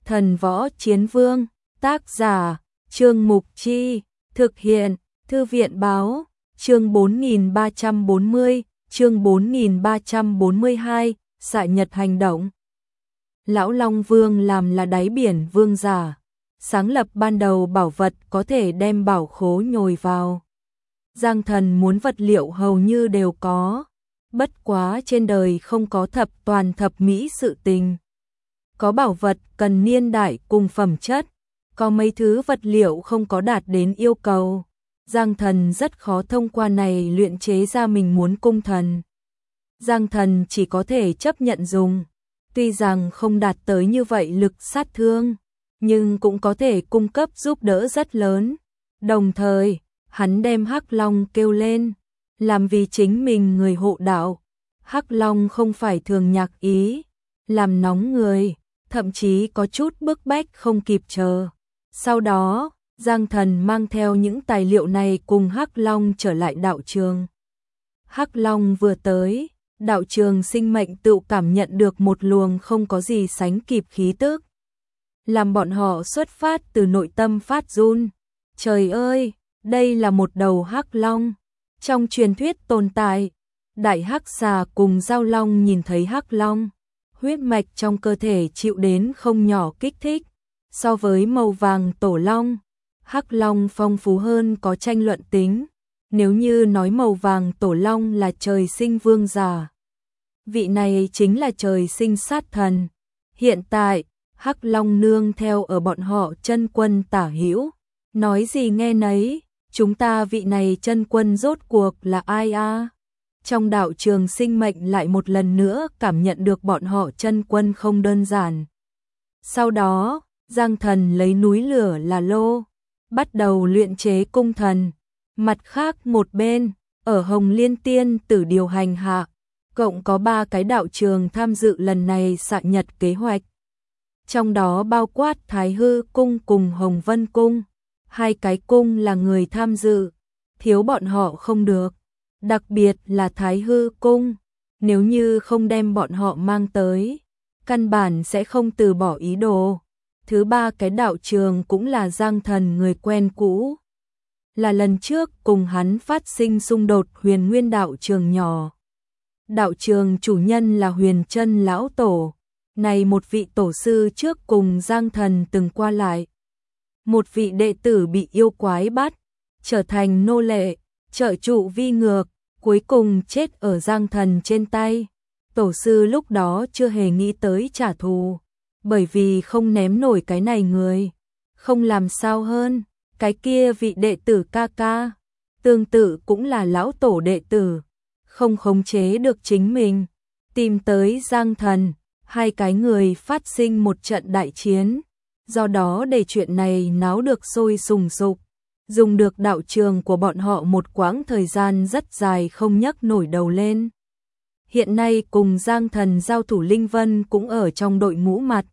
Thần Võ Chiến Vương, tác giả, Trương Mục Chi, thực hiện, Thư viện Báo, chương 4340, chương 4342, xạ nhật hành động. Lão Long Vương làm là đáy biển vương giả, sáng lập ban đầu bảo vật có thể đem bảo khố nhồi vào. Giang Thần muốn vật liệu hầu như đều có, bất quá trên đời không có thập toàn thập mỹ sự tình. Có bảo vật cần niên đại cùng phẩm chất, có mấy thứ vật liệu không có đạt đến yêu cầu. Giang Thần rất khó thông qua này luyện chế ra mình muốn cung thần. Giang Thần chỉ có thể chấp nhận dùng, tuy rằng không đạt tới như vậy lực sát thương, nhưng cũng có thể cung cấp giúp đỡ rất lớn. Đồng thời, hắn đem Hắc Long kêu lên, làm vì chính mình người hộ đạo. Hắc Long không phải thường nhạc ý, làm nóng người, thậm chí có chút bức bách không kịp chờ. Sau đó, Giang Thần mang theo những tài liệu này cùng Hắc Long trở lại đạo trường. Hắc Long vừa tới, đạo trường sinh mệnh tự cảm nhận được một luồng không có gì sánh kịp khí tức, làm bọn họ xuất phát từ nội tâm phát run. Trời ơi, đây là một đầu Hắc Long, trong truyền thuyết tồn tại. Đại Hắc Xà cùng Giao Long nhìn thấy Hắc Long, huyết mạch trong cơ thể chịu đến không nhỏ kích thích. So với màu vàng tổ long, Hắc Long phong phú hơn có tranh luận tính. Nếu như nói màu vàng tổ long là trời sinh vương giả, vị này chính là trời sinh sát thần. Hiện tại, Hắc Long nương theo ở bọn họ chân quân tả hữu, nói gì nghe nấy, chúng ta vị này chân quân rốt cuộc là ai a? Trong đạo trường sinh mệnh lại một lần nữa cảm nhận được bọn họ chân quân không đơn giản. Sau đó, Giang Thần lấy núi lửa là lô, bắt đầu luyện chế cung thần. Mặt khác một bên, ở Hồng Liên Tiên Tử điều hành hạ, cộng có 3 cái đạo trường tham dự lần này xạ nhật kế hoạch. Trong đó bao quát Thái Hư Cung cùng Hồng Vân Cung. 2 cái cung là người tham dự, thiếu bọn họ không được. Đặc biệt là Thái Hư Cung, nếu như không đem bọn họ mang tới, căn bản sẽ không từ bỏ ý đồ. Thứ 3 cái đạo trường cũng là Giang Thần người quen cũ, là lần trước cùng hắn phát sinh xung đột Huyền Nguyên đạo trường nhỏ. Đạo trường chủ nhân là Huyền Chân lão tổ, này một vị tổ sư trước cùng Giang Thần từng qua lại. Một vị đệ tử bị yêu quái bắt, trở thành nô lệ, trợ trụ vi ngược, cuối cùng chết ở Giang Thần trên tay. Tổ sư lúc đó chưa hề nghĩ tới trả thù, bởi vì không ném nổi cái này người, không làm sao hơn. Cái kia vị đệ tử ca ca, tương tự cũng là lão tổ đệ tử, không khống chế được chính mình, tìm tới Giang Thần, 2 cái người phát sinh một trận đại chiến, do đó để chuyện này náo được sôi sùng sục, dùng được đạo trường của bọn họ một quãng thời gian rất dài không nhấc nổi đầu lên. Hiện nay cùng Giang Thần giao thủ Linh Vân cũng ở trong đội ngũ mặt.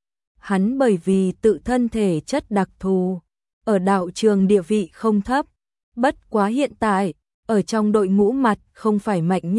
Hắn bởi vì tự thân thể chất đặc thù, ở đạo trường địa vị không thấp, bất quá hiện tại, ở trong đội ngũ mặt không phải mạnh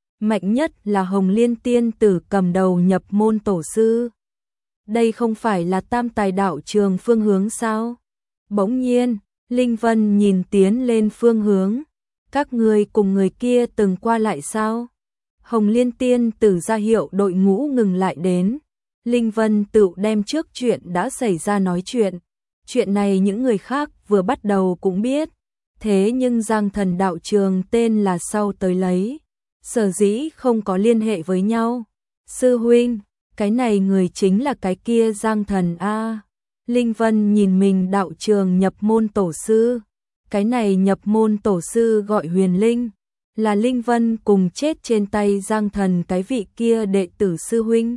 nhất là Hồng Liên Tiên Tử cầm đầu nhập môn tổ sư. Đây không phải là tam tài đạo trường phương hướng sao? Bỗng nhiên, Linh Vân nhìn tiến lên phương hướng, các người cùng người kia từng qua lại sao? Hồng Liên Tiên Tử ra hiệu đội ngũ ngừng lại đến. Linh Vân tự đem trước chuyện đã xảy ra nói chuyện. Chuyện này những người khác vừa bắt đầu cũng biết, thế nhưng Giang Thần đạo trường tên là sau tới lấy, sở dĩ không có liên hệ với nhau. Sư huynh, cái này người chính là cái kia Giang Thần a. Linh Vân nhìn mình đạo trường nhập môn tổ sư, cái này nhập môn tổ sư gọi Huyền Linh, là Linh Vân cùng chết trên tay Giang Thần cái vị kia đệ tử sư huynh.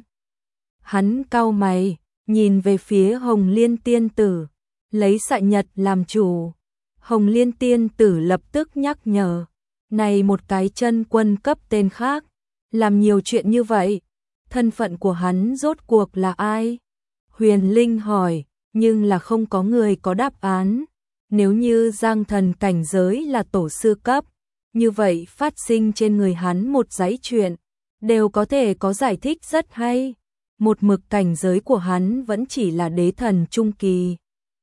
Hắn cau mày, nhìn về phía Hồng Liên Tiên Tử, lấy xạ nhật làm chủ. Hồng Liên Tiên Tử lập tức nhắc nhở, này một cái chân quân cấp tên khác, làm nhiều chuyện như vậy, thân phận của hắn rốt cuộc là ai? Huyền Linh hỏi, nhưng là không có người có đáp án. Nếu như Giang Thần cảnh giới là tổ sư cấp, như vậy phát sinh trên người hắn một dãy chuyện, đều có thể có giải thích rất hay. một mực cảnh giới của hắn vẫn chỉ là đế thần trung kỳ.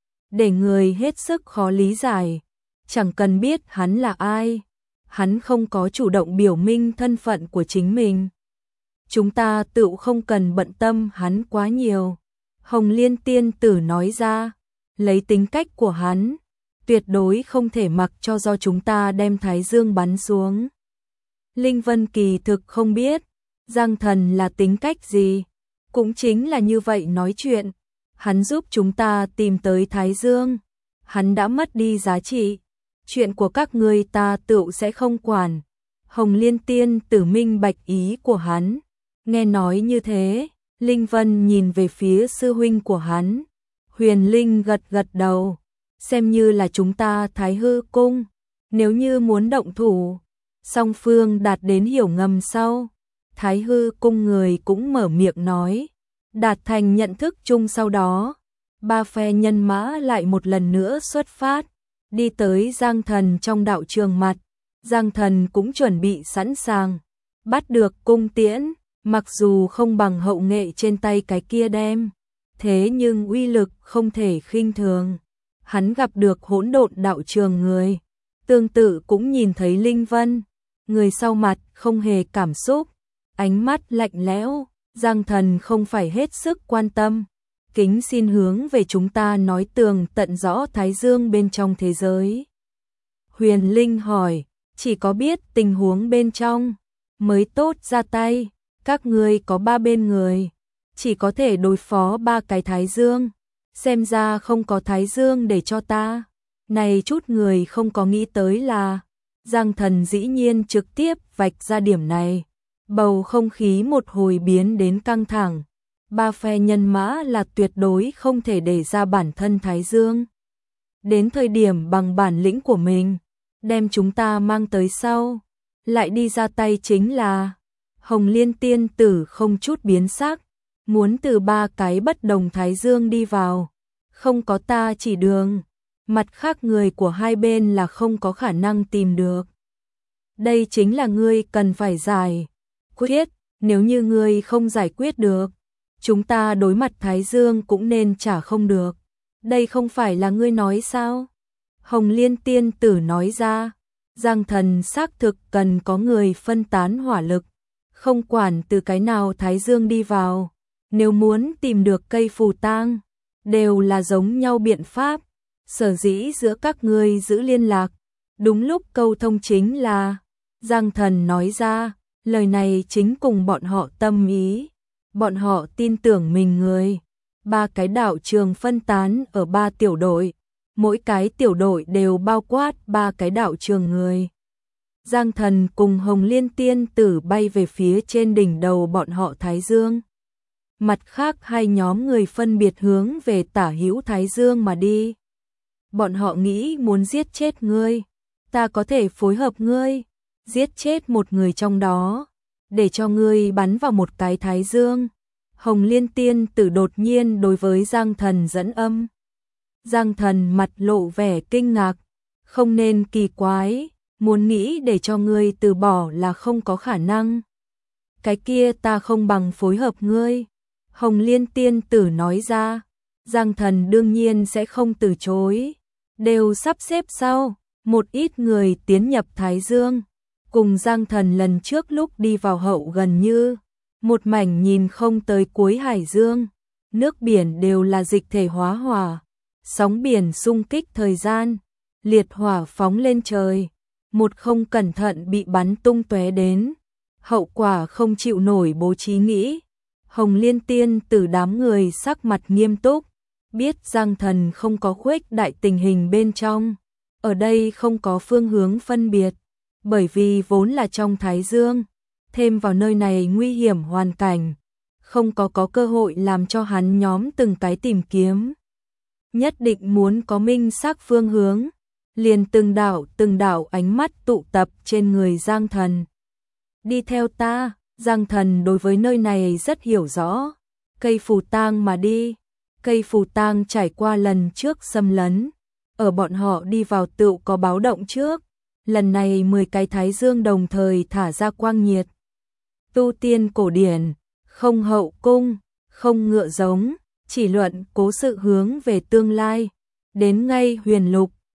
Để người hết sức khó lý giải, chẳng cần biết hắn là ai, hắn không có chủ động biểu minh thân phận của chính mình. Chúng ta tự không cần bận tâm hắn quá nhiều. Hồng Liên tiên tử nói ra, lấy tính cách của hắn, tuyệt đối không thể mặc cho do chúng ta đem Thái Dương bắn xuống. Linh Vân kỳ thực không biết, Giang Thần là tính cách gì, cũng chính là như vậy nói chuyện. Hắn giúp chúng ta tìm tới Thái Dương, hắn đã mất đi giá trị, chuyện của các ngươi ta tự sẽ không quản. Hồng Liên tiên tử minh bạch ý của hắn, nghe nói như thế, Linh Vân nhìn về phía sư huynh của hắn, Huyền Linh gật gật đầu, xem như là chúng ta Thái Hư cung, nếu như muốn động thủ, song phương đạt đến hiểu ngầm sau. Thái Hư cung người cũng mở miệng nói, đạt thành nhận thức chung sau đó, ba phe nhân mã lại một lần nữa xuất phát, đi tới Giang Thần trong đạo trường mặt. Giang Thần cũng chuẩn bị sẵn sàng, bắt được cung tiễn, mặc dù không bằng hậu nghệ trên tay cái kia đem, thế nhưng uy lực không thể khinh thường. Hắn gặp được hỗn độn đạo trường người, tương tự cũng nhìn thấy Linh Vân, người sau mặt không hề cảm xúc, ánh mắt lạnh lẽo. Giang Thần không phải hết sức quan tâm, kính xin hướng về chúng ta nói tường tận rõ Thái Dương bên trong thế giới. Huyền Linh hỏi, chỉ có biết tình huống bên trong mới tốt ra tay, các ngươi có 3 bên người, chỉ có thể đối phó 3 cái Thái Dương, xem ra không có Thái Dương để cho ta. Này chút người không có nghĩ tới là, Giang Thần dĩ nhiên trực tiếp vạch ra điểm này. Bầu không khí một hồi biến đến căng thẳng, 3 phe nhân mã là tuyệt đối không thể để ra bản thân Thái Dương. Đến thời điểm bằng bản lĩnh của mình, đem chúng ta mang tới sau, lại đi ra tay chính là. Hồng Liên tiên tử không chút biến sắc, muốn từ 3 cái bất đồng Thái Dương đi vào, không có ta chỉ đường, mặt khác người của hai bên là không có khả năng tìm được. Đây chính là ngươi cần phải giải quyết, nếu như ngươi không giải quyết được, chúng ta đối mặt Thái Dương cũng nên trả không được. Đây không phải là ngươi nói sao? Hồng Liên tiên tử nói ra, Giang Thần xác thực cần có người phân tán hỏa lực, không quản từ cái nào Thái Dương đi vào, nếu muốn tìm được cây phù tang, đều là giống nhau biện pháp, sở dĩ giữa các ngươi giữ liên lạc, đúng lúc câu thông chính là. Giang Thần nói ra, lời này chính cùng bọn họ tâm ý, bọn họ tin tưởng mình người. 3 cái đạo trường phân tán ở 3 tiểu đội, mỗi cái tiểu đội đều bao quát 3 cái đạo trường người. Giang Thần cùng Hồng Liên tiên tử bay về phía trên đỉnh đầu bọn họ Thái Dương. Mặt khác 2 nhóm người phân biệt hướng về tả hữu Thái Dương mà đi. Bọn họ nghĩ muốn giết chết ngươi, ta có thể phối hợp ngươi, giết chết một người trong đó, để cho ngươi bắn vào một cái Thái Dương. Hồng Liên tiên tử đột nhiên đối với Giang Thần dẫn âm. Giang Thần mặt lộ vẻ kinh ngạc, không nên kỳ quái, muốn nghĩ để cho ngươi từ bỏ là không có khả năng. Cái kia ta không bằng phối hợp ngươi. Hồng Liên tiên tử nói ra, Giang Thần đương nhiên sẽ không từ chối. Đều sắp xếp sau, một ít người tiến nhập Thái Dương, cùng Giang Thần lần trước lúc đi vào hậu gần như một mảnh nhìn không tới cuối hải dương, nước biển đều là dịch thể hóa hỏa, sóng biển xung kích thời gian, liệt hỏa phóng lên trời, một không cẩn thận bị bắn tung tóe đến, hậu quả không chịu nổi bố trí nghĩ. Hồng Liên tiên tử đám người sắc mặt nghiêm túc, biết Giang Thần không có khuếch đại tình hình bên trong, ở đây không có phương hướng phân biệt, bởi vì vốn là trong Thái Dương, thêm vào nơi này nguy hiểm hoàn cảnh, không có cơ hội làm cho hắn nhóm từng cái tìm kiếm. Nhất định muốn có minh xác phương hướng, liền từng đạo ánh mắt tụ tập trên người Giang Thần. Đi theo ta, Giang Thần đối với nơi này rất hiểu rõ, cây phù tang mà đi, cây phù tang trải qua lần trước xâm lấn, ở bọn họ đi vào tự có báo động trước, lần này 10 cái Thái Dương đồng thời thả ra quang nhiệt. Tu tiên cổ điển, không hậu cung, không ngựa giống, chỉ luận cố sự hướng về tương lai. Đến ngay Huyền Lục,